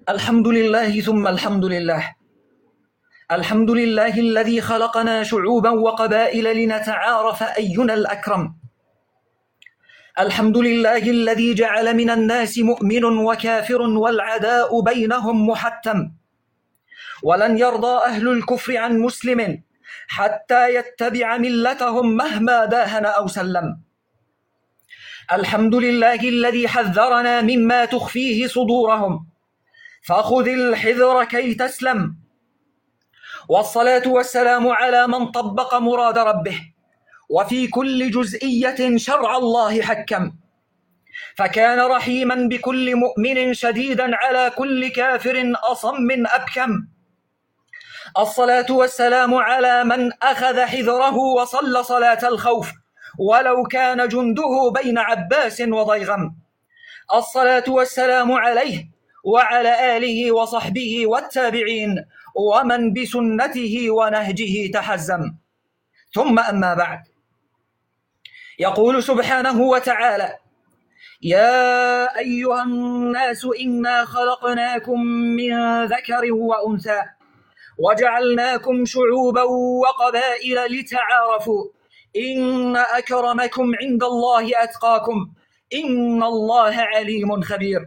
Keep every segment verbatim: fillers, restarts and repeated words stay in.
الحمد لله ثم الحمد لله. الحمد لله الذي خلقنا شعوبا وقبائل لنتعارف أينا الأكرم. الحمد لله الذي جعل من الناس مؤمن وكافر والعداء بينهم محتم، ولن يرضى أهل الكفر عن مسلم حتى يتبع ملتهم مهما داهن أو سلم. الحمد لله الذي حذرنا مما تخفيه صدورهم، فخذ الحذر كي تسلم. والصلاة والسلام على من طبق مراد ربه وفي كل جزئية شرع الله حكم، فكان رحيما بكل مؤمن شديدا على كل كافر أصم أبكم. الصلاة والسلام على من أخذ حذره وصلى صلاة الخوف ولو كان جنده بين عباس وضيغم. الصلاة والسلام عليه وعلى آله وصحبه والتابعين ومن بسنته ونهجه تحزم. ثم أما بعد، يقول سبحانه وتعالى: يا أيها الناس إنا خلقناكم من ذكر وأنثى وجعلناكم شعوبا وقبائل لتعارفوا إن أكرمكم عند الله أتقاكم إن الله عليم خبير.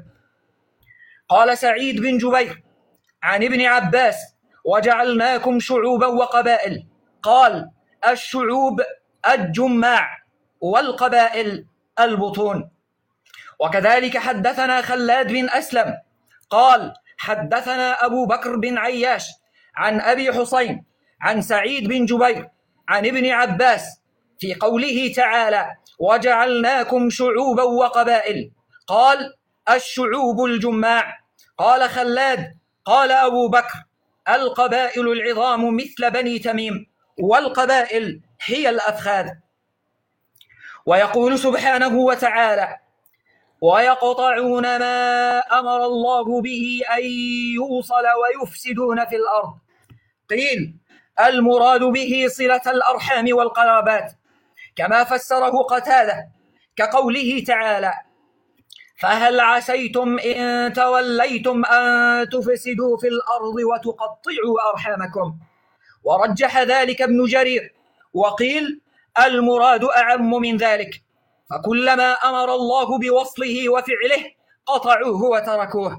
قال سعيد بن جبير عن ابن عباس: وجعلناكم شعوبا وقبائل، قال: الشعوب الجماع والقبائل البطون. وكذلك حدثنا خلاد بن أسلم قال: حدثنا أبو بكر بن عياش عن أبي حسين عن سعيد بن جبير عن ابن عباس في قوله تعالى: وجعلناكم شعوبا وقبائل، قال: الشعوب الجماع. قال خلاد: قال أبو بكر: القبائل العظام مثل بني تميم، والقبائل هي الأفخاذ. ويقول سبحانه وتعالى: ويقطعون ما أمر الله به أن يوصل ويفسدون في الأرض. قيل: المراد به صلة الأرحام والقرابات، كما فسره قتادة كقوله تعالى: فهل عسيتم إن توليتم أن تفسدوا في الأرض وتقطعوا أرحامكم. ورجح ذلك ابن جرير، وقيل: المراد أعم من ذلك، فكلما أمر الله بوصله وفعله قطعوه وتركوه.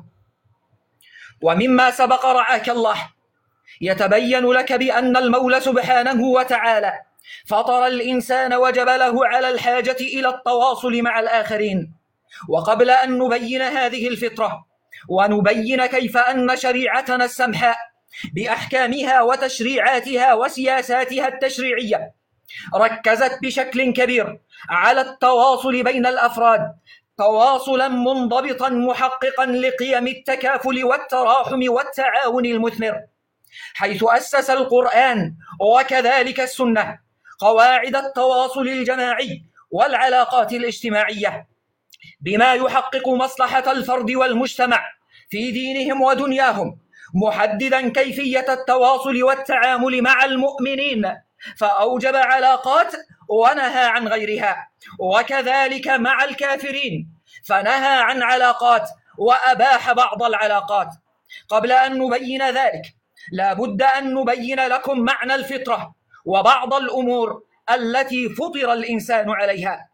ومما سبق رعاك الله يتبين لك بأن المولى سبحانه وتعالى فطر الإنسان وجبله على الحاجة إلى التواصل مع الآخرين. وقبل أن نبين هذه الفطرة ونبين كيف أن شريعتنا السمحاء بأحكامها وتشريعاتها وسياساتها التشريعية ركزت بشكل كبير على التواصل بين الأفراد تواصلا منضبطا محققا لقيم التكافل والتراحم والتعاون المثمر، حيث أسس القرآن وكذلك السنة قواعد التواصل الجماعي والعلاقات الاجتماعية بما يحقق مصلحة الفرد والمجتمع في دينهم ودنياهم، محددا كيفية التواصل والتعامل مع المؤمنين، فأوجب علاقات ونهى عن غيرها، وكذلك مع الكافرين فنهى عن علاقات وأباح بعض العلاقات. قبل أن نبين ذلك لا بد أن نبين لكم معنى الفطرة وبعض الأمور التي فطر الإنسان عليها.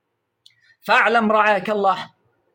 فاعلم رعاك الله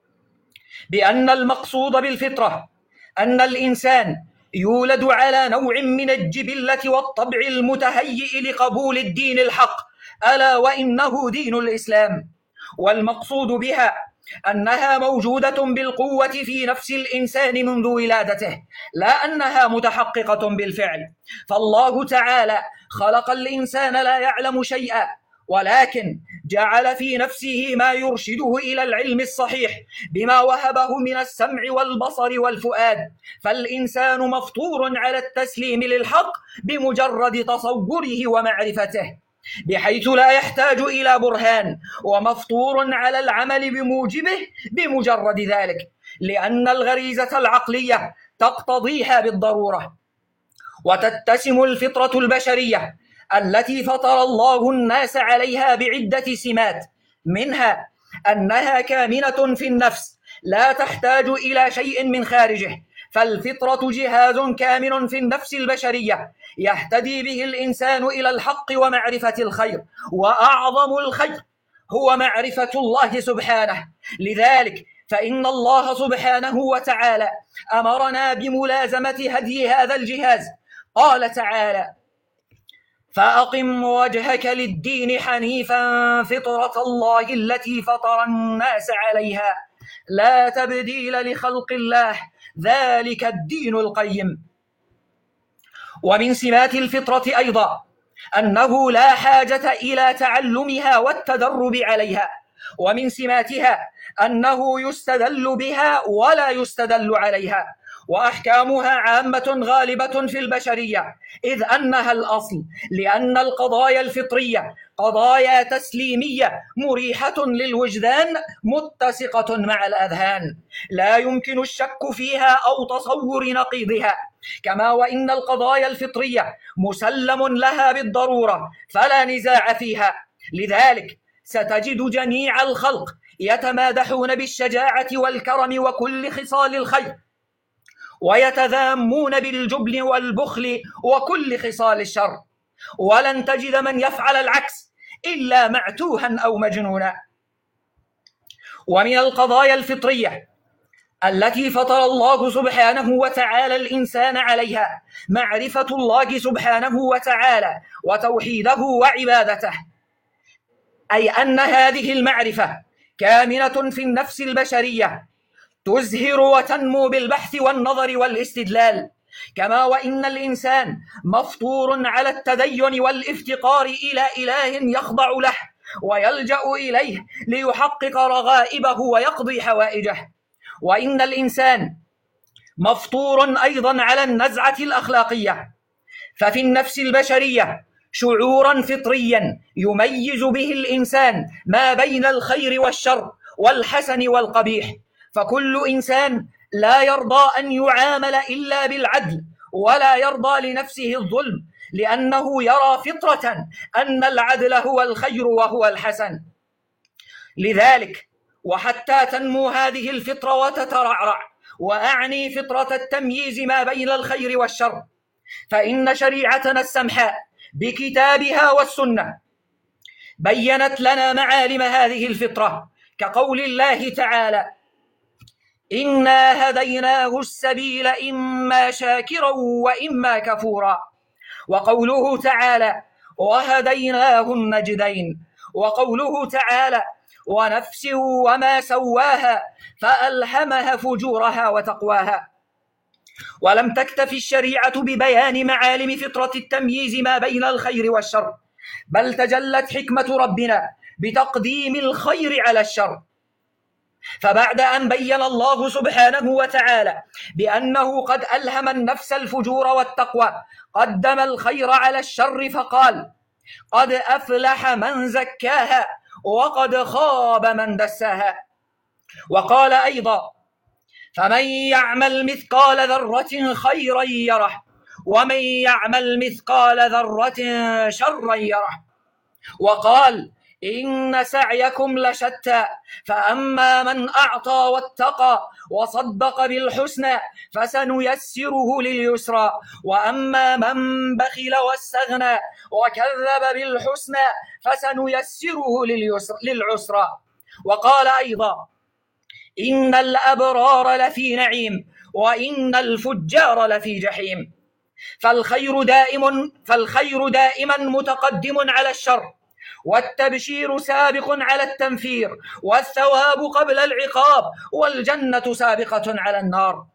بأن المقصود بالفطرة أن الإنسان يولد على نوع من الجبلة والطبع المتهيئ لقبول الدين الحق، ألا وإنه دين الإسلام. والمقصود بها أنها موجودة بالقوة في نفس الإنسان منذ ولادته، لا أنها متحققة بالفعل. فالله تعالى خلق الإنسان لا يعلم شيئا، ولكن جعل في نفسه ما يرشده إلى العلم الصحيح بما وهبه من السمع والبصر والفؤاد. فالإنسان مفطور على التسليم للحق بمجرد تصوره ومعرفته، بحيث لا يحتاج إلى برهان، ومفطور على العمل بموجبه بمجرد ذلك، لأن الغريزة العقلية تقتضيها بالضرورة. وتتسم الفطرة البشرية التي فطر الله الناس عليها بعدة سمات، منها أنها كامنة في النفس لا تحتاج إلى شيء من خارجه، فالفطرة جهاز كامن في النفس البشرية يهتدي به الإنسان إلى الحق ومعرفة الخير، وأعظم الخير هو معرفة الله سبحانه. لذلك فإن الله سبحانه وتعالى أمرنا بملازمة هدي هذا الجهاز. قال تعالى: فأقم وجهك للدين حنيفا فطرة الله التي فطر الناس عليها لا تبديل لخلق الله ذلك الدين القيم. ومن سمات الفطرة أيضا أنه لا حاجة إلى تعلمها والتدرب عليها، ومن سماتها أنه يستدل بها ولا يستدل عليها، وأحكامها عامة غالبة في البشرية، إذ أنها الأصل، لأن القضايا الفطرية قضايا تسليمية مريحة للوجدان متسقة مع الأذهان، لا يمكن الشك فيها أو تصور نقيضها، كما وإن القضايا الفطرية مسلم لها بالضرورة فلا نزاع فيها. لذلك ستجد جميع الخلق يتمادحون بالشجاعة والكرم وكل خصال الخير، ويتذامون بالجبن والبخل وكل خصال الشر، ولن تجد من يفعل العكس إلا معتوها أو مجنونا. ومن القضايا الفطرية التي فطر الله سبحانه وتعالى الإنسان عليها معرفة الله سبحانه وتعالى وتوحيده وعبادته، أي أن هذه المعرفة كامنة في النفس البشرية تزهر وتنمو بالبحث والنظر والاستدلال، كما وإن الإنسان مفطور على التدين والافتقار إلى إله يخضع له ويلجأ إليه ليحقق رغائبه ويقضي حوائجه. وإن الإنسان مفطور أيضا على النزعة الأخلاقية، ففي النفس البشرية شعورا فطريا يميز به الإنسان ما بين الخير والشر والحسن والقبيح، فكل إنسان لا يرضى أن يعامل إلا بالعدل، ولا يرضى لنفسه الظلم، لأنه يرى فطرة أن العدل هو الخير وهو الحسن. لذلك وحتى تنمو هذه الفطرة وتترعرع، وأعني فطرة التمييز ما بين الخير والشر، فإن شريعتنا السمحاء بكتابها والسنة بيّنت لنا معالم هذه الفطرة، كقول الله تعالى: إنا هديناه السبيل إما شاكرا وإما كفورا، وقوله تعالى: وهديناه النجدين، وقوله تعالى: ونفس وما سواها فألهمها فجورها وتقواها. ولم تكتف الشريعة ببيان معالم فطرة التمييز ما بين الخير والشر، بل تجلت حكمة ربنا بتقديم الخير على الشر، فبعد أن بين الله سبحانه وتعالى بأنه قد ألهم النفس الفجور والتقوى قدم الخير على الشر، فقال: قد أفلح من زكاها وقد خاب من دساها. وقال أيضا: فمن يعمل مثقال ذرة خيرا يره ومن يعمل مثقال ذرة شرا يره. وقال: إن سعيكم لشتى فأما من أعطى واتقى وصدق بالحسنى فسنيسره لليسرى وأما من بخل واستغنى وكذب بالحسنى فسنيسره للعسرى. وقال أيضا: إن الأبرار لفي نعيم وإن الفجار لفي جحيم. فالخير دائم فالخير دائما متقدم على الشر، والتبشير سابق على التنفير، والثواب قبل العقاب، والجنة سابقة على النار.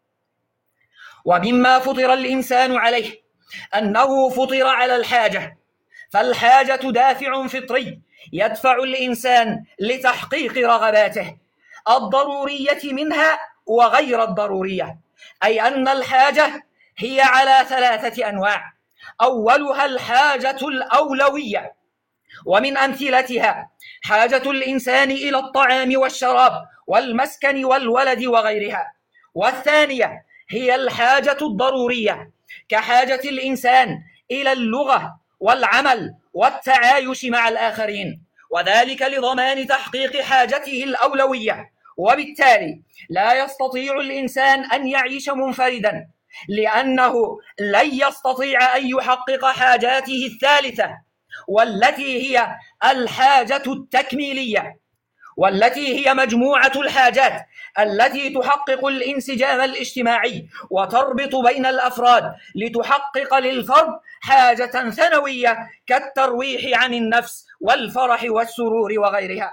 ومما فطر الإنسان عليه أنه فطر على الحاجة، فالحاجة دافع فطري يدفع الإنسان لتحقيق رغباته الضرورية منها وغير الضرورية، أي أن الحاجة هي على ثلاثة أنواع: أولها الحاجة الأولوية، ومن أمثلتها حاجة الإنسان إلى الطعام والشراب والمسكن والولد وغيرها. والثانية هي الحاجة الضرورية، كحاجة الإنسان إلى اللغة والعمل والتعايش مع الآخرين، وذلك لضمان تحقيق حاجته الأولوية. وبالتالي لا يستطيع الإنسان أن يعيش منفردا، لأنه لن يستطيع أن يحقق حاجاته الثالثة، والتي هي الحاجة التكميلية، والتي هي مجموعة الحاجات التي تحقق الانسجام الاجتماعي وتربط بين الأفراد لتحقق للفرد حاجة ثانوية كالترويح عن النفس والفرح والسرور وغيرها.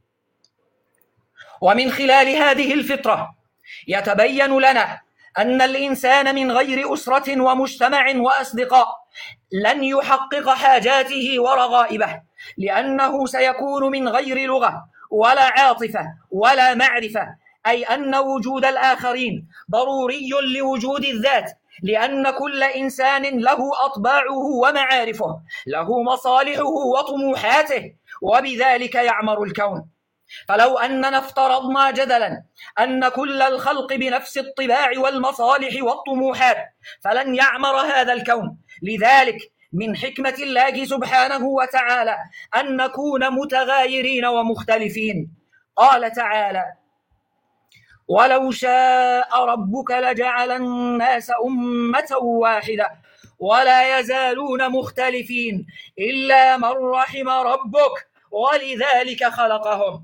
ومن خلال هذه الفطرة يتبين لنا أن الإنسان من غير أسرة ومجتمع وأصدقاء لن يحقق حاجاته ورغائبه، لأنه سيكون من غير لغة ولا عاطفة ولا معرفة، أي أن وجود الآخرين ضروري لوجود الذات، لأن كل إنسان له أطباعه ومعارفه، له مصالحه وطموحاته، وبذلك يعمر الكون. فلو أننا افترضنا جدلا أن كل الخلق بنفس الطباع والمصالح والطموحات فلن يعمر هذا الكون. لذلك من حكمة الله سبحانه وتعالى أن نكون متغايرين ومختلفين. قال تعالى: ولو شاء ربك لجعل الناس أمة واحدة ولا يزالون مختلفين إلا من رحم ربك ولذلك خلقهم.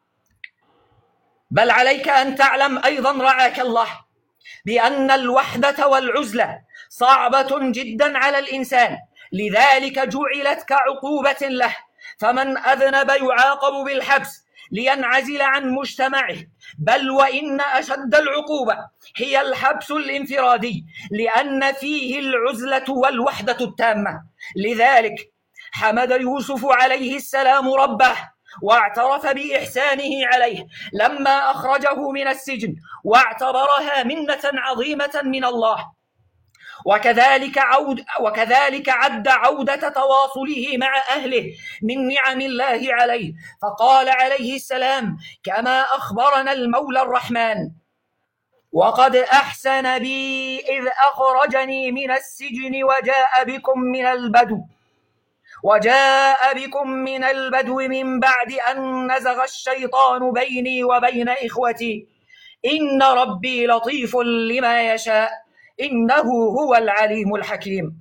بل عليك أن تعلم أيضا رعاك الله بأن الوحدة والعزلة صعبة جدا على الإنسان، لذلك جعلت كعقوبة له، فمن أذنب يعاقب بالحبس لينعزل عن مجتمعه، بل وإن أشد العقوبة هي الحبس الانفرادي، لأن فيه العزلة والوحدة التامة. لذلك حمد يوسف عليه السلام ربه واعترف بإحسانه عليه لما أخرجه من السجن، واعتبرها منة عظيمة من الله. وكذلك, عود وكذلك عد عودة تواصله مع أهله من نعم الله عليه، فقال عليه السلام كما أخبرنا المولى الرحمن: وقد أحسن بي إذ أخرجني من السجن وجاء بكم من البدو وجاء بكم من البدو من بعد أن نزغ الشيطان بيني وبين إخوتي إن ربي لطيف لما يشاء إنه هو العليم الحكيم.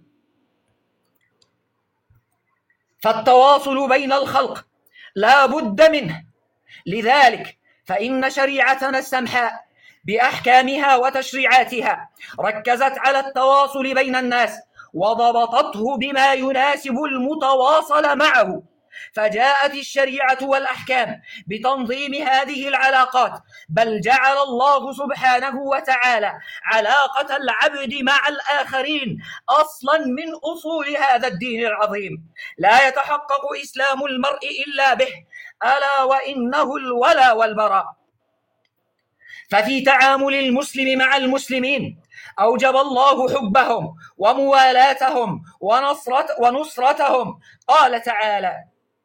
فالتواصل بين الخلق لا بد منه، لذلك فإن شريعتنا السمحاء بأحكامها وتشريعاتها ركزت على التواصل بين الناس وضبطته بما يناسب المتواصل معه، فجاءت الشريعة والأحكام بتنظيم هذه العلاقات، بل جعل الله سبحانه وتعالى علاقة العبد مع الآخرين أصلا من أصول هذا الدين العظيم، لا يتحقق إسلام المرء إلا به، ألا وإنه الولا والبراء. ففي تعامل المسلم مع المسلمين أوجب الله حبهم وموالاتهم ونصرت ونصرتهم. قال تعالى: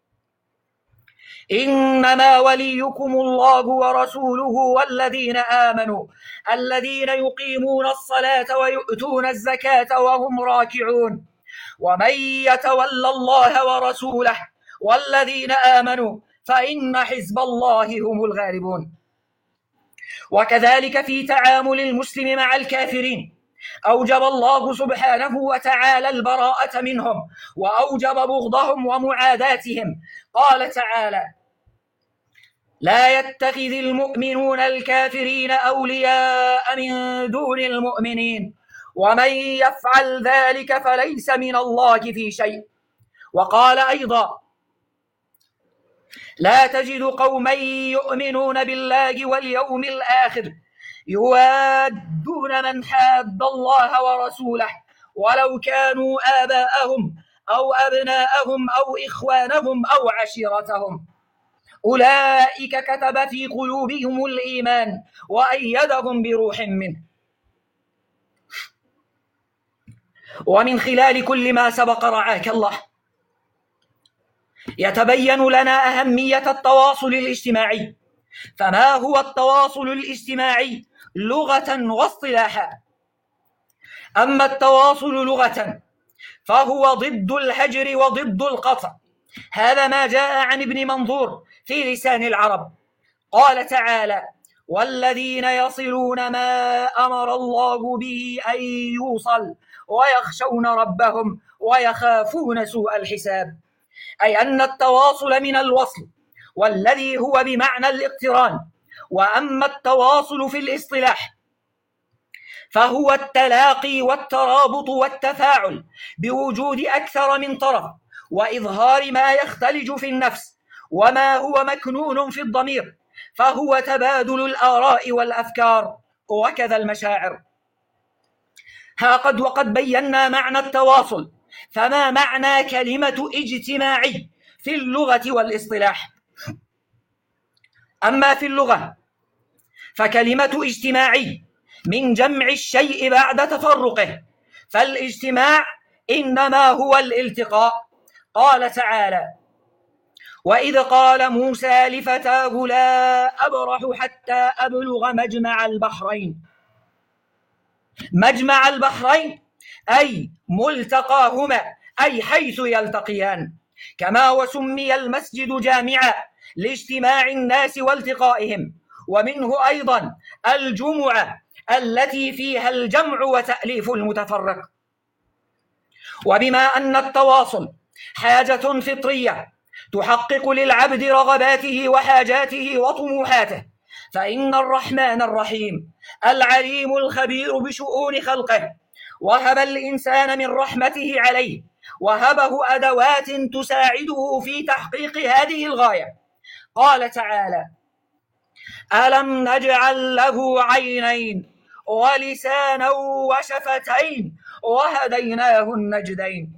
إنما وليكم الله ورسوله والذين آمنوا الذين يقيمون الصلاة ويؤتون الزكاة وهم راكعون ومن يتولى الله ورسوله والذين آمنوا فإن حزب الله هم الغالبون. وكذلك في تعامل المسلم مع الكافرين أوجب الله سبحانه وتعالى البراءة منهم وأوجب بغضهم ومعاداتهم. قال تعالى: لا يتخذ المؤمنون الكافرين أولياء من دون المؤمنين ومن يفعل ذلك فليس من الله في شيء. وقال أيضا: لا تجد قوما يؤمنون بالله واليوم الآخر يوادون من حاد الله ورسوله ولو كانوا آباءهم أو أبناءهم أو إخوانهم أو عشيرتهم أولئك كتب في قلوبهم الإيمان وأيدهم بروح منه. ومن خلال كل ما سبق رعاك الله يتبين لنا أهمية التواصل الاجتماعي. فما هو التواصل الاجتماعي لغة واصطلاحا؟ أما التواصل لغة فهو ضد الهجر وضد القطع، هذا ما جاء عن ابن منظور في لسان العرب. قال تعالى: والذين يصلون ما أمر الله به أن يوصل ويخشون ربهم ويخافون سوء الحساب، أي أن التواصل من الوصل والذي هو بمعنى الاقتران. وأما التواصل في الاصطلاح فهو التلاقي والترابط والتفاعل بوجود أكثر من طرف وإظهار ما يختلج في النفس وما هو مكنون في الضمير، فهو تبادل الآراء والأفكار وكذا المشاعر. ها قد وقد بينا معنى التواصل، فما معنى كلمة اجتماعي في اللغة والاصطلاح؟ أما في اللغة فكلمة اجتماعي من جمع الشيء بعد تفرقه، فالاجتماع إنما هو الالتقاء. قال تعالى: وإذ قال موسى لفتاه لا أبرح حتى أبلغ مجمع البحرين. مجمع البحرين أي ملتقاهما، أي حيث يلتقيان، كما وسمي المسجد جامعا لاجتماع الناس والتقائهم، ومنه أيضا الجمعة التي فيها الجمع وتأليف المتفرق. وبما أن التواصل حاجة فطرية تحقق للعبد رغباته وحاجاته وطموحاته، فإن الرحمن الرحيم العليم الخبير بشؤون خلقه وهب الإنسان من رحمته عليه، وهبه أدوات تساعده في تحقيق هذه الغاية. قال تعالى: ألم نجعل له عينين ولسانا وشفتين وهديناه النجدين.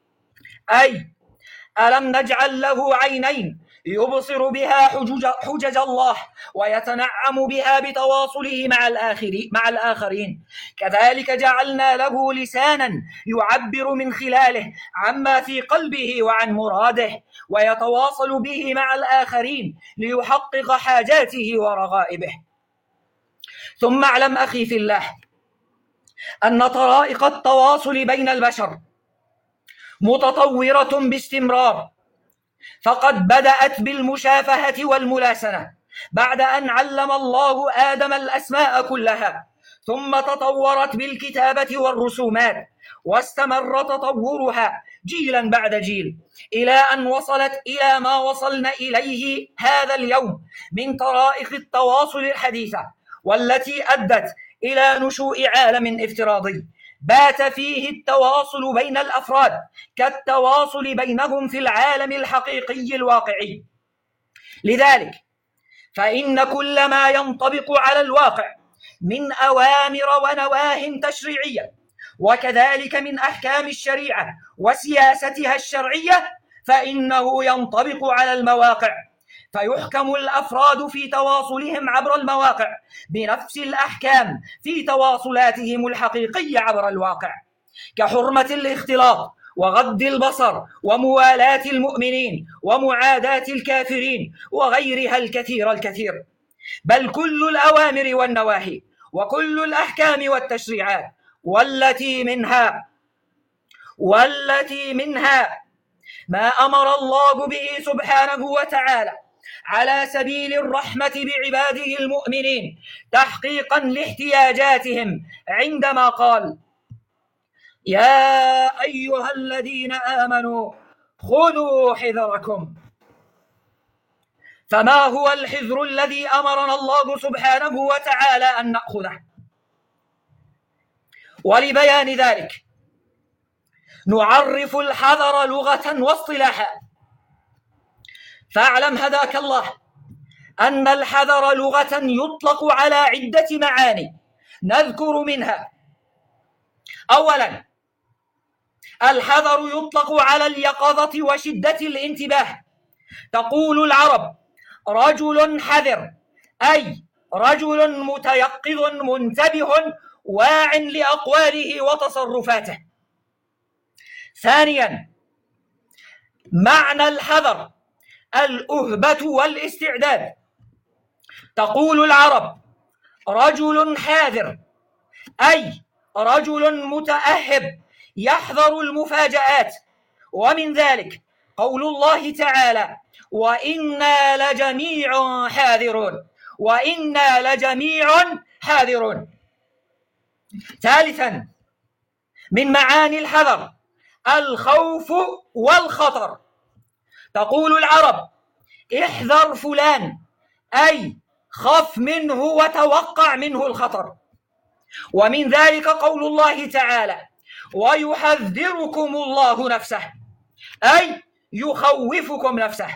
أي ألم نجعل له عينين يبصر بها حجج, حجج الله ويتنعم بها بتواصله مع الآخرين, مع الآخرين. كذلك جعلنا له لسانا يعبر من خلاله عما في قلبه وعن مراده، ويتواصل به مع الآخرين ليحقق حاجاته ورغائبه. ثم اعلم أخي في الله أن طرائق التواصل بين البشر متطورة باستمرار، فقد بدأت بالمشافهة والملاسنة بعد أن علم الله آدم الأسماء كلها، ثم تطورت بالكتابة والرسومات، واستمر تطورها جيلا بعد جيل إلى أن وصلت إلى ما وصلنا إليه هذا اليوم من طرائق التواصل الحديثة، والتي أدت إلى نشوء عالم افتراضي بات فيه التواصل بين الأفراد كالتواصل بينهم في العالم الحقيقي الواقعي. لذلك فإن كل ما ينطبق على الواقع من أوامر ونواه تشريعية، وكذلك من أحكام الشريعة وسياستها الشرعية، فإنه ينطبق على المواقع، فيحكم الأفراد في تواصلهم عبر المواقع بنفس الأحكام في تواصلاتهم الحقيقية عبر الواقع، كحرمة الاختلاط وغض البصر وموالاة المؤمنين ومعاداة الكافرين وغيرها الكثير الكثير. بل كل الأوامر والنواهي وكل الأحكام والتشريعات والتي منها والتي منها ما أمر الله به سبحانه وتعالى على سبيل الرحمة بعباده المؤمنين تحقيقا لاحتياجاتهم، عندما قال: يا أيها الذين آمنوا خذوا حذركم. فما هو الحذر الذي أمرنا الله سبحانه وتعالى أن نأخذه؟ ولبيان ذلك نعرف الحذر لغة واصطلاحا. فاعلم هداك الله أن الحذر لغة يطلق على عدة معاني، نذكر منها: أولا، الحذر يطلق على اليقظة وشدة الانتباه. تقول العرب: رجل حذر، أي رجل متيقظ منتبه واع لأقواله وتصرفاته. ثانيا، معنى الحذر الأهبة والاستعداد. تقول العرب: رجل حاذر، أي رجل متأهب يحذر المفاجآت، ومن ذلك قول الله تعالى: وإنا لجميع حاذرون، وإنا لجميع حاذرون. ثالثا من معاني الحذر الخوف والخطر. تقول العرب: احذر فلان، أي خف منه وتوقع منه الخطر. ومن ذلك قول الله تعالى: ويحذركم الله نفسه، أي يخوفكم نفسه.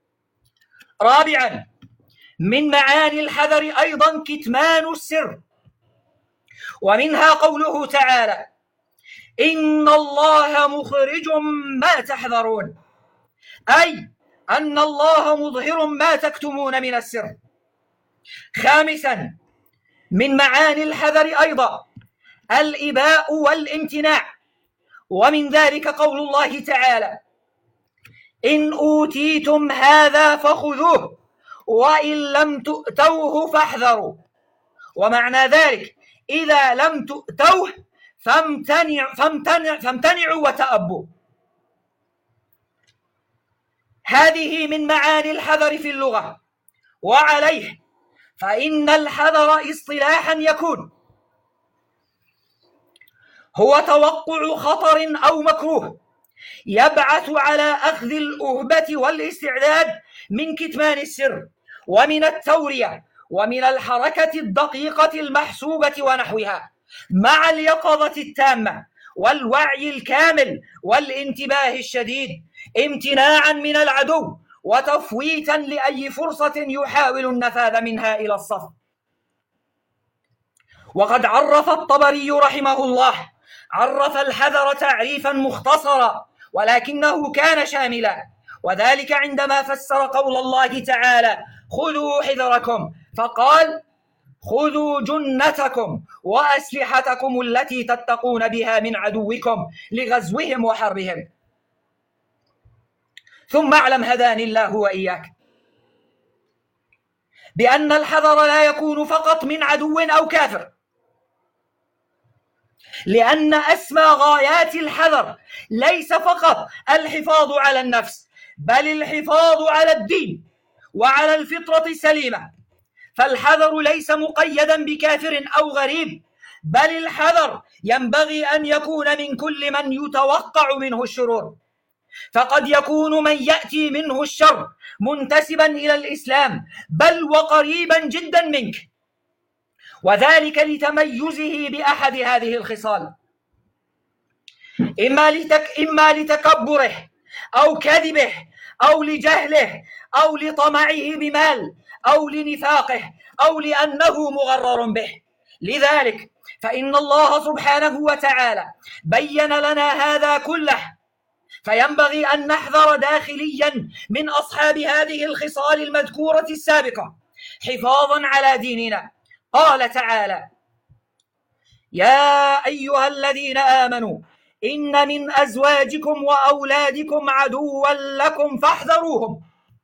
رابعا من معاني الحذر أيضا كتمان السر، ومنها قوله تعالى: إن الله مخرج ما تحذرون، أي أن الله مظهر ما تكتمون من السر. خامسا من معاني الحذر أيضا الإباء والامتناع، ومن ذلك قول الله تعالى: إن أوتيتم هذا فخذوه وإن لم تؤتوه فاحذروا. ومعنى ذلك: إذا لم تؤتوه فامتنع فامتنع فامتنعوا وتأبوا. هذه من معاني الحذر في اللغة. وعليه فإن الحذر اصطلاحا يكون هو توقع خطر أو مكروه يبعث على أخذ الأهبة والاستعداد من كتمان السر ومن التورية ومن الحركة الدقيقة المحسوبة ونحوها، مع اليقظة التامة والوعي الكامل والانتباه الشديد، امتناعا من العدو وتفويتا لأي فرصة يحاول النفاذ منها إلى الصف. وقد عرف الطبري رحمه الله عرف الحذر تعريفا مختصرا ولكنه كان شاملا، وذلك عندما فسر قول الله تعالى: خذوا حذركم، فقال: خذوا جنتكم وأسلحتكم التي تتقون بها من عدوكم لغزوهم وحربهم. ثم اعلم هداني الله وإياك بأن الحذر لا يكون فقط من عدو أو كافر، لأن أسمى غايات الحذر ليس فقط الحفاظ على النفس، بل الحفاظ على الدين وعلى الفطرة السليمة. فالحذر ليس مقيدا بكافر أو غريب، بل الحذر ينبغي أن يكون من كل من يتوقع منه الشرور، فقد يكون من يأتي منه الشر منتسبا إلى الإسلام بل وقريبا جدا منك، وذلك لتميزه بأحد هذه الخصال: إما, لتك إما لتكبره أو كذبه أو لجهله أو لطمعه بمال أو لنفاقه أو لأنه مغرر به. لذلك فإن الله سبحانه وتعالى بين لنا هذا كله، فينبغي أن نحذر داخليا من أصحاب هذه الخصال المذكورة السابقة حفاظا على ديننا. قال تعالى: يا أيها الذين آمنوا إن من أزواجكم وأولادكم عدوا لكم فاحذروهم.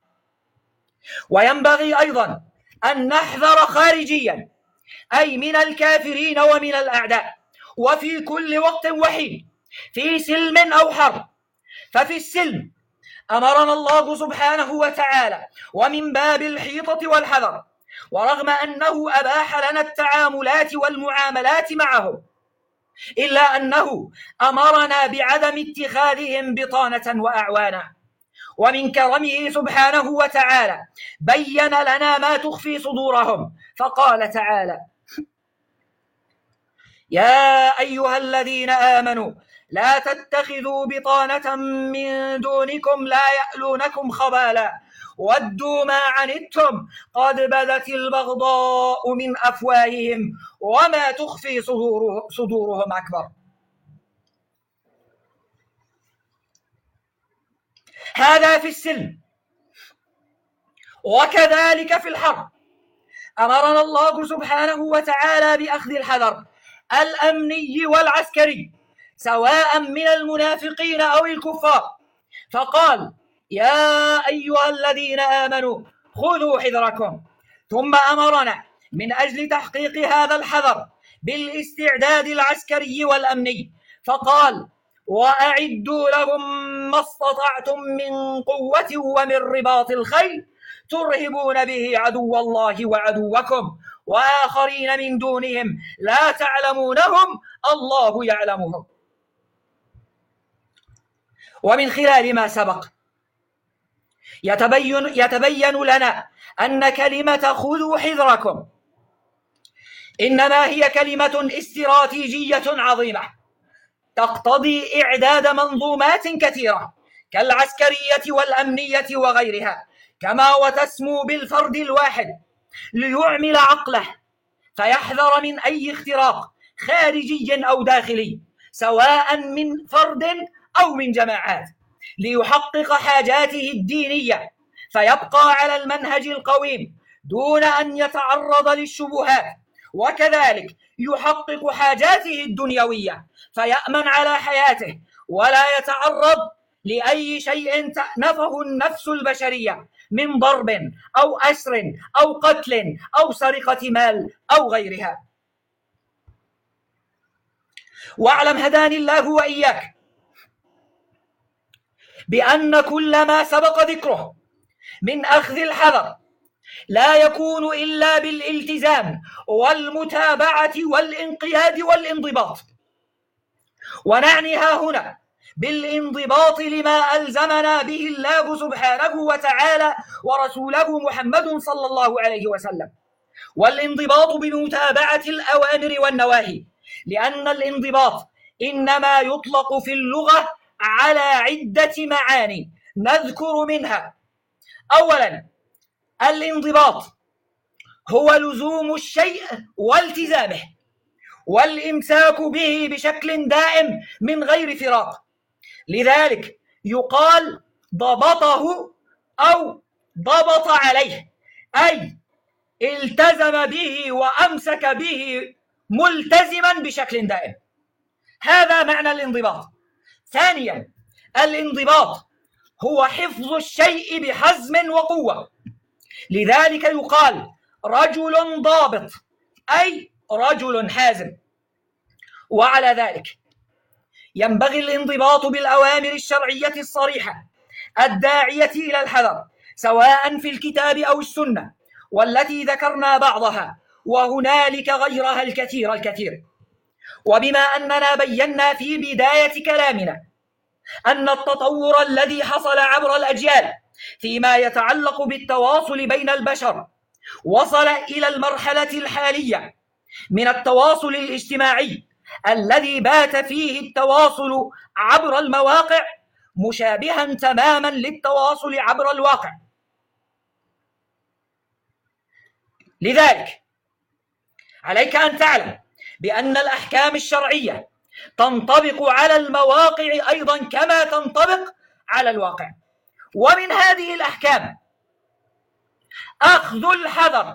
وينبغي أيضا أن نحذر خارجيا، أي من الكافرين ومن الأعداء، وفي كل وقت وحين، في سلم أو حرب. ففي السلم أمرنا الله سبحانه وتعالى ومن باب الحيطة والحذر، ورغم أنه أباح لنا التعاملات والمعاملات معهم، إلا أنه أمرنا بعدم اتخاذهم بطانة وأعوانا. ومن كرمه سبحانه وتعالى بين لنا ما تخفي صدورهم، فقال تعالى: يا أيها الذين آمنوا لا تتخذوا بطانة من دونكم لا يألونكم خبالا ودوا ما عنتم قد بدت البغضاء من أفواههم وما تخفي صدوره صدورهم أكبر. هذا في السلم. وكذلك في الحرب أمرنا الله سبحانه وتعالى بأخذ الحذر الأمني والعسكري سواء من المنافقين أو الكفار، فقال: يا أيها الذين آمنوا خذوا حذركم. ثم أمرنا من أجل تحقيق هذا الحذر بالاستعداد العسكري والأمني، فقال: وأعدوا لهم ما استطعتم من قوة ومن رباط الخيل ترهبون به عدو الله وعدوكم وآخرين من دونهم لا تعلمونهم الله يعلمهم. ومن خلال ما سبق يتبين, يتبين لنا أن كلمة خذوا حذركم إنما هي كلمة استراتيجية عظيمة تقتضي إعداد منظومات كثيرة كالعسكرية والأمنية وغيرها، كما وتسمو بالفرد الواحد ليعمل عقله فيحذر من أي اختراق خارجي أو داخلي سواء من فرد أو من جماعات ليحقق حاجاته الدينية فيبقى على المنهج القويم دون أن يتعرض للشبهات، وكذلك يحقق حاجاته الدنيوية فيأمن على حياته ولا يتعرض لأي شيء تأنفه النفس البشرية من ضرب أو أسر أو قتل أو سرقة مال أو غيرها. واعلم هداني الله وإياك بأن كل ما سبق ذكره من أخذ الحذر لا يكون إلا بالالتزام والمتابعة والانقياد والانضباط، ونعني ها هنا بالانضباط لما ألزمنا به الله سبحانه وتعالى ورسوله محمد صلى الله عليه وسلم، والانضباط بمتابعة الأوامر والنواهي، لأن الانضباط إنما يطلق في اللغة على عدة معاني نذكر منها. أولا، الانضباط هو لزوم الشيء والتزامه والإمساك به بشكل دائم من غير فراق، لذلك يقال ضبطه أو ضبط عليه، أي التزم به وأمسك به ملتزما بشكل دائم. هذا معنى الانضباط. ثانيا، الانضباط هو حفظ الشيء بحزم وقوة، لذلك يقال رجل ضابط أي رجل حازم. وعلى ذلك ينبغي الانضباط بالأوامر الشرعية الصريحة الداعية إلى الحذر سواء في الكتاب أو السنة، والتي ذكرنا بعضها وهنالك غيرها الكثير الكثير. وبما أننا بينا في بداية كلامنا أن التطور الذي حصل عبر الأجيال فيما يتعلق بالتواصل بين البشر وصل إلى المرحلة الحالية من التواصل الاجتماعي الذي بات فيه التواصل عبر المواقع مشابها تماما للتواصل عبر الواقع. لذلك عليك أن تعلم بأن الأحكام الشرعية تنطبق على المواقع أيضا كما تنطبق على الواقع. ومن هذه الأحكام أخذ الحذر،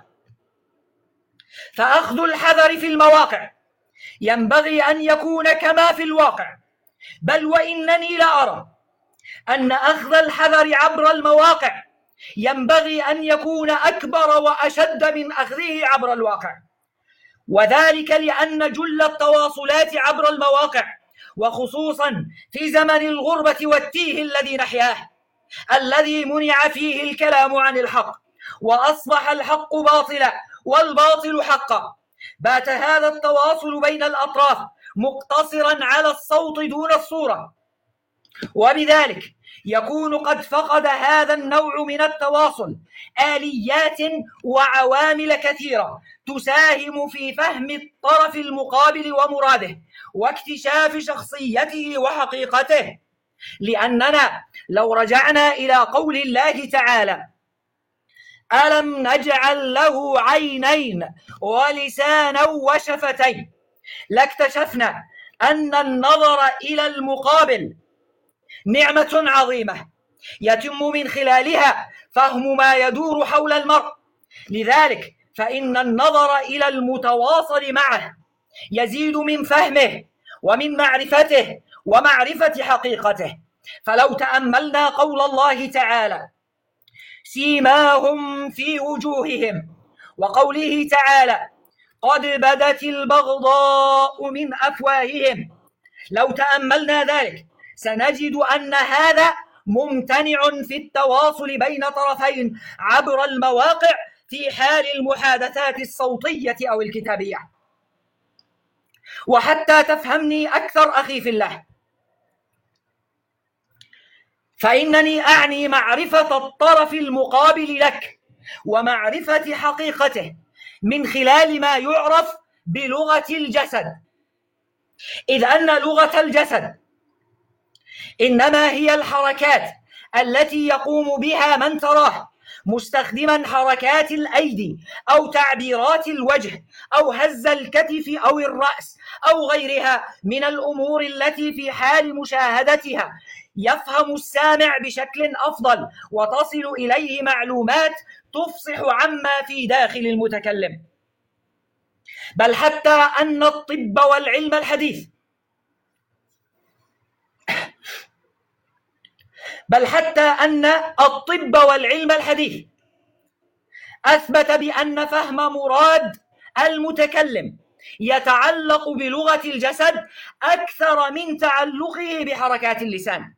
فأخذ الحذر في المواقع ينبغي أن يكون كما في الواقع، بل وإنني لا أرى أن أخذ الحذر عبر المواقع ينبغي أن يكون أكبر وأشد من أخذه عبر الواقع، وذلك لأن جل التواصلات عبر المواقع وخصوصا في زمن الغربة والتيه الذي نحياه الذي منع فيه الكلام عن الحق وأصبح الحق باطلا والباطل حقا، بات هذا التواصل بين الأطراف مقتصرا على الصوت دون الصورة، وبذلك يكون قد فقد هذا النوع من التواصل آليات وعوامل كثيرة تساهم في فهم الطرف المقابل ومراده واكتشاف شخصيته وحقيقته. لأننا لو رجعنا إلى قول الله تعالى ألم نجعل له عينين ولسانا وشفتين لاكتشفنا أن النظر إلى المقابل نعمة عظيمة يتم من خلالها فهم ما يدور حول المرء، لذلك فإن النظر إلى المتواصل معه يزيد من فهمه ومن معرفته ومعرفة حقيقته. فلو تأملنا قول الله تعالى سيماهم في وجوههم، وقوله تعالى قد بدت البغضاء من أفواههم، لو تأملنا ذلك سنجد أن هذا ممتنع في التواصل بين طرفين عبر المواقع في حال المحادثات الصوتية أو الكتابية. وحتى تفهمني أكثر أخي في الله، فإنني أعني معرفة الطرف المقابل لك ومعرفة حقيقته من خلال ما يعرف بلغة الجسد، إذ أن لغة الجسد إنما هي الحركات التي يقوم بها من تراه مستخدما حركات الأيدي أو تعبيرات الوجه أو هز الكتف أو الرأس أو غيرها من الأمور التي في حال مشاهدتها يفهم السامع بشكل أفضل وتصل إليه معلومات تفصح عما في داخل المتكلم. بل حتى أن الطب والعلم الحديث بل حتى أن الطب والعلم الحديث أثبت بأن فهم مراد المتكلم يتعلق بلغة الجسد أكثر من تعلقه بحركات اللسان.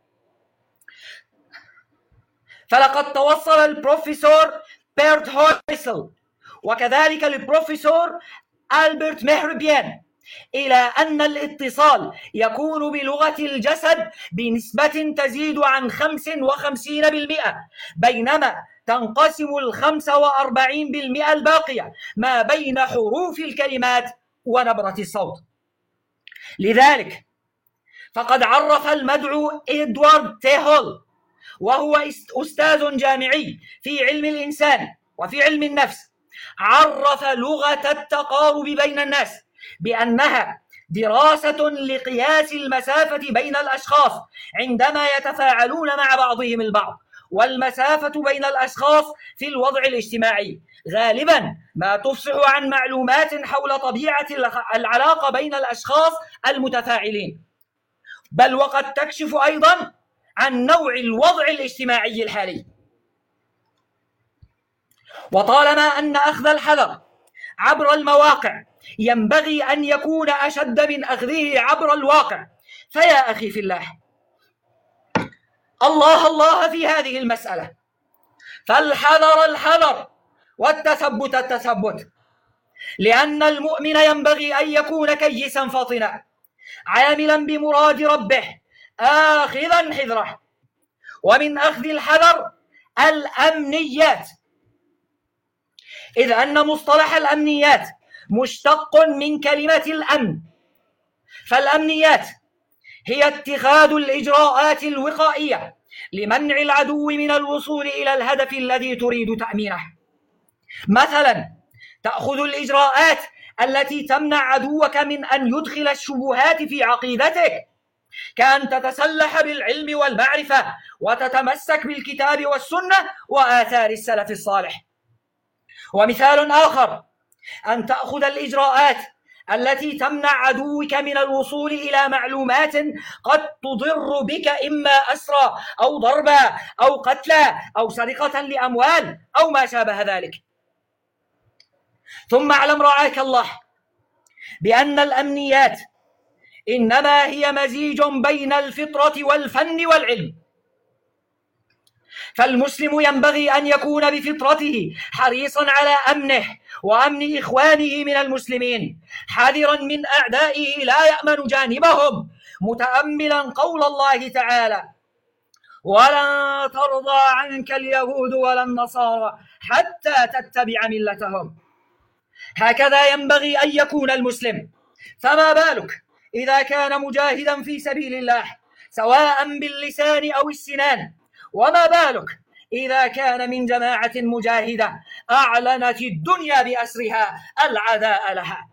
فلقد توصل البروفيسور بيرت هويسل وكذلك البروفيسور ألبرت مهربيان إلى أن الاتصال يكون بلغة الجسد بنسبة تزيد عن خمسة وخمسين بالمئة، بينما تنقسم الخمسة وأربعين بالمئة الباقية ما بين حروف الكلمات ونبرة الصوت. لذلك فقد عرف المدعو إدوارد تي هول، وهو أستاذ جامعي في علم الإنسان وفي علم النفس، عرف لغة التقارب بين الناس بأنها دراسة لقياس المسافة بين الأشخاص عندما يتفاعلون مع بعضهم البعض، والمسافة بين الأشخاص في الوضع الاجتماعي غالبا ما تفصح عن معلومات حول طبيعة العلاقة بين الأشخاص المتفاعلين، بل وقد تكشف أيضا عن نوع الوضع الاجتماعي الحالي. وطالما أن أخذ الحذر عبر المواقع ينبغي أن يكون أشد من أخذه عبر الواقع، فيا أخي في الله، الله الله في هذه المسألة، فالحذر الحذر والتثبت التثبت، لأن المؤمن ينبغي أن يكون كيسا فطنا عاملا بمراد ربه آخذا حذره. ومن أخذ الحذر الأمنيات، إذ أن مصطلح الأمنيات مشتق من كلمة الأمن، فالأمنيات هي اتخاذ الإجراءات الوقائية لمنع العدو من الوصول إلى الهدف الذي تريد تأمينه. مثلا تأخذ الإجراءات التي تمنع عدوك من أن يدخل الشبهات في عقيدتك، كأن تتسلح بالعلم والمعرفة وتتمسك بالكتاب والسنة وآثار السلف الصالح. ومثال آخر أن تأخذ الإجراءات التي تمنع عدوك من الوصول إلى معلومات قد تضر بك، إما أسرى أو ضربا أو قتلا أو سرقة لأموال أو ما شابه ذلك. ثم اعلم رعاك الله بأن الأمنيات إنما هي مزيج بين الفطرة والفن والعلم، فالمسلم ينبغي أن يكون بفطرته حريصا على أمنه وأمن إخوانه من المسلمين، حذرا من أعدائه لا يأمن جانبهم، متأملا قول الله تعالى: ولن ترضى عنك اليهود ولا النصارى حتى تتبع ملتهم. هكذا ينبغي أن يكون المسلم، فما بالك إذا كان مجاهدا في سبيل الله سواء باللسان أو السنان، وما بالك إذا كان من جماعة مجاهدة أعلنت الدنيا بأسرها العداء لها.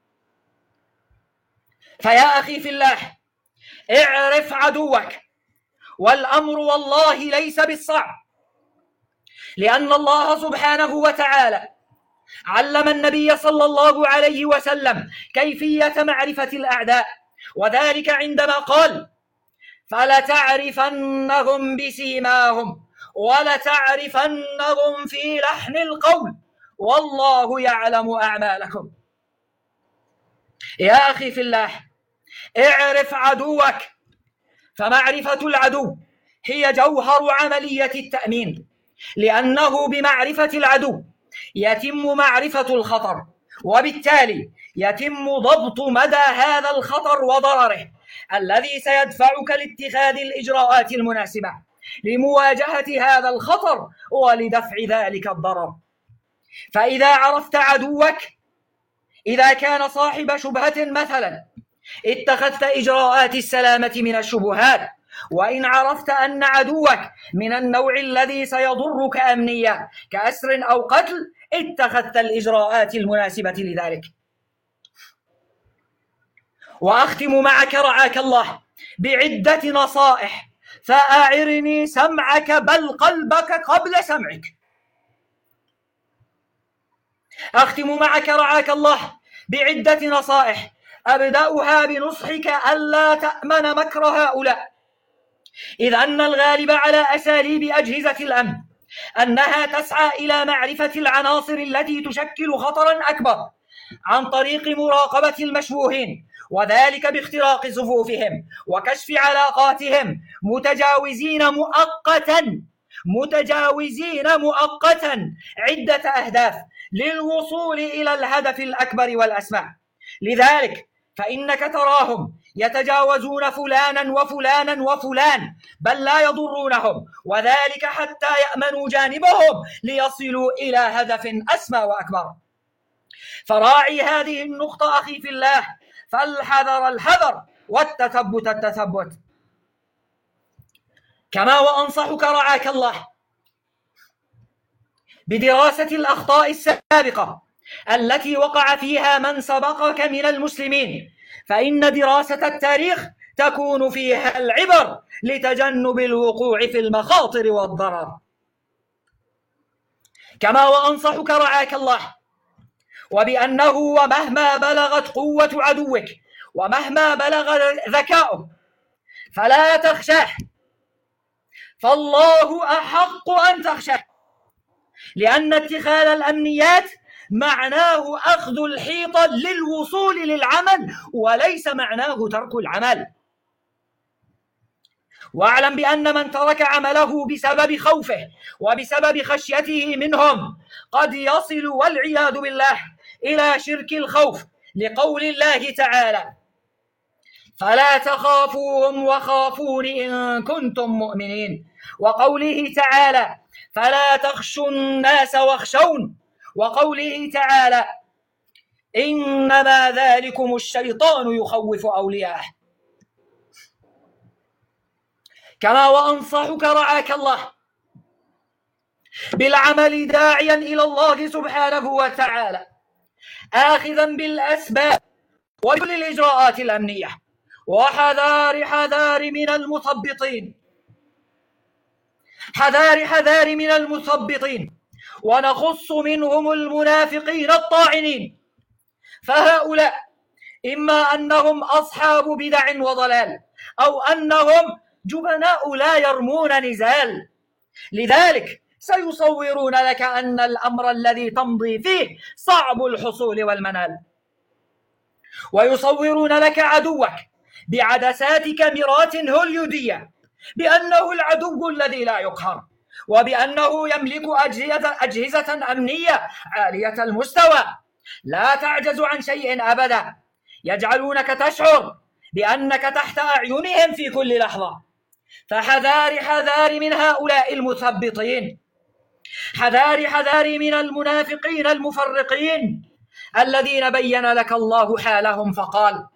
فيا أخي في الله، اعرف عدوك، والأمر والله ليس بالصعب، لأن الله سبحانه وتعالى علم النبي صلى الله عليه وسلم كيفية معرفة الأعداء، وذلك عندما قال: فلتعرفنهم بسيماهم ولتعرفنهم في لحن القول والله يعلم أعمالكم. يا أخي في الله، اعرف عدوك، فمعرفة العدو هي جوهر عملية التأمين، لأنه بمعرفة العدو يتم معرفة الخطر، وبالتالي يتم ضبط مدى هذا الخطر وضرره الذي سيدفعك لاتخاذ الإجراءات المناسبة لمواجهة هذا الخطر ولدفع ذلك الضرر. فإذا عرفت عدوك، إذا كان صاحب شبهة مثلا اتخذت إجراءات السلامة من الشبهات، وإن عرفت أن عدوك من النوع الذي سيضرك أمنيا كأسر أو قتل اتخذت الإجراءات المناسبة لذلك. وأختم معك رعاك الله بعدة نصائح، فأعرني سمعك بل قلبك قبل سمعك. أختم معك رعاك الله بعدة نصائح، أبدأها بنصحك ألا تأمن مكر هؤلاء، إذ أن الغالب على أساليب أجهزة الأمن أنها تسعى إلى معرفة العناصر التي تشكل خطرا أكبر عن طريق مراقبة المشبوهين، وذلك باختراق صفوفهم وكشف علاقاتهم، متجاوزين مؤقتا متجاوزين مؤقتا عدة أهداف للوصول إلى الهدف الأكبر والأسمى. لذلك فإنك تراهم يتجاوزون فلانا وفلانا وفلان بل لا يضرونهم، وذلك حتى يأمنوا جانبهم ليصلوا إلى هدف أسمى وأكبر. فراعي هذه النقطة أخي في الله، فالحذر الحذر والتثبت التثبت. كما وأنصحك رعاك الله بدراسة الأخطاء السابقة التي وقع فيها من سبقك من المسلمين، فإن دراسة التاريخ تكون فيها العبر لتجنب الوقوع في المخاطر والضرر. كما وأنصحك رعاك الله وبأنه ومهما بلغت قوة عدوك ومهما بلغ ذكاؤه فلا تخشاه، فالله أحق أن تخشاه، لأن اتخاذ الأمنيات معناه أخذ الحيط للوصول للعمل وليس معناه ترك العمل. واعلم بأن من ترك عمله بسبب خوفه وبسبب خشيته منهم قد يصل والعياذ بالله إلى شرك الخوف، لقول الله تعالى: فلا تخافوهم وخافون إن كنتم مؤمنين، وقوله تعالى: فلا تخشوا الناس واخشون، وقوله تعالى: إنما ذلكم الشيطان يخوف أولياءه. كما وأنصحك رعاك الله بالعمل داعيا إلى الله سبحانه وتعالى، آخذا بالأسباب وكل الإجراءات الأمنية، وحذار حذار من المثبطين، حذار حذار من المثبطين، ونخص منهم المنافقين الطاعنين، فهؤلاء إما أنهم أصحاب بدع وضلال أو أنهم جبناء لا يرمون نزال، لذلك سيصورون لك أن الأمر الذي تمضي فيه صعب الحصول والمنال، ويصورون لك عدوك بعدسات كاميرات هوليودية بأنه العدو الذي لا يقهر، وبأنه يملك أجهزة, أجهزة أمنية عالية المستوى لا تعجز عن شيء أبدا، يجعلونك تشعر بأنك تحت أعينهم في كل لحظة. فحذار حذار من هؤلاء المثبطين، حذار حذار من المنافقين المفرقين الذين بين لك الله حالهم فقال: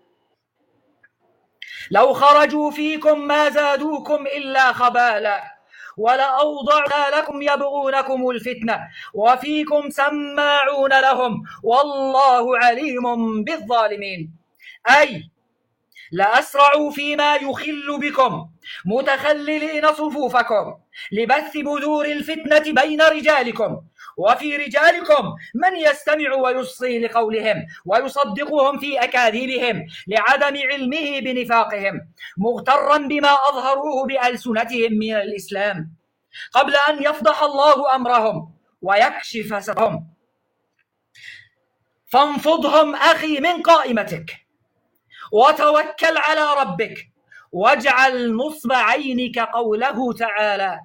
لو خرجوا فيكم ما زادوكم إلا خبالا ولأوضعنا لكم يبغونكم الفتنة وفيكم سماعون لهم والله عليم بالظالمين. أي لأسرعوا فيما يخل بكم متخللين صفوفكم لبث بذور الفتنة بين رجالكم، وفي رجالكم من يستمع ويصغي لقولهم ويصدقهم في أكاذيبهم لعدم علمه بنفاقهم، مغترا بما أظهروه بألسنتهم من الإسلام قبل أن يفضح الله أمرهم ويكشف سترهم. فانفضهم أخي من قائمتك وتوكل على ربك واجعل نصب عينك قوله تعالى: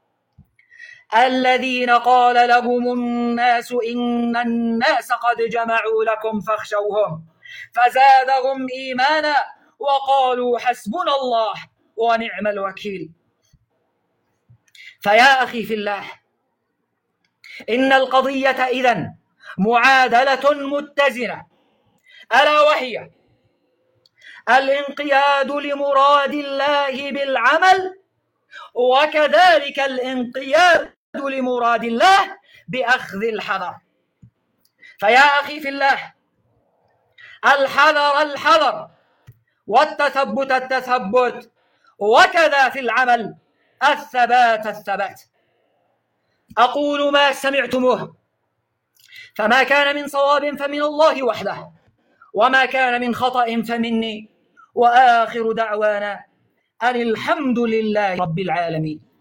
الذين قال لهم الناس إن الناس قد جمعوا لكم فاخشوهم فزادهم إيمانا وقالوا حسبنا الله ونعم الوكيل. فيا أخي في الله، إن القضية إذن معادلة متزنة، ألا وهي الانقياد لمراد الله بالعمل، وكذلك الانقياد لمراد الله بأخذ الحذر. فيا أخي في الله، الحذر الحذر والتثبت التثبت، وكذا في العمل الثبات الثبات. أقول ما سمعتموه، فما كان من صواب فمن الله وحده، وما كان من خطأ فمني، وآخر دعوانا أن الحمد لله رب العالمين.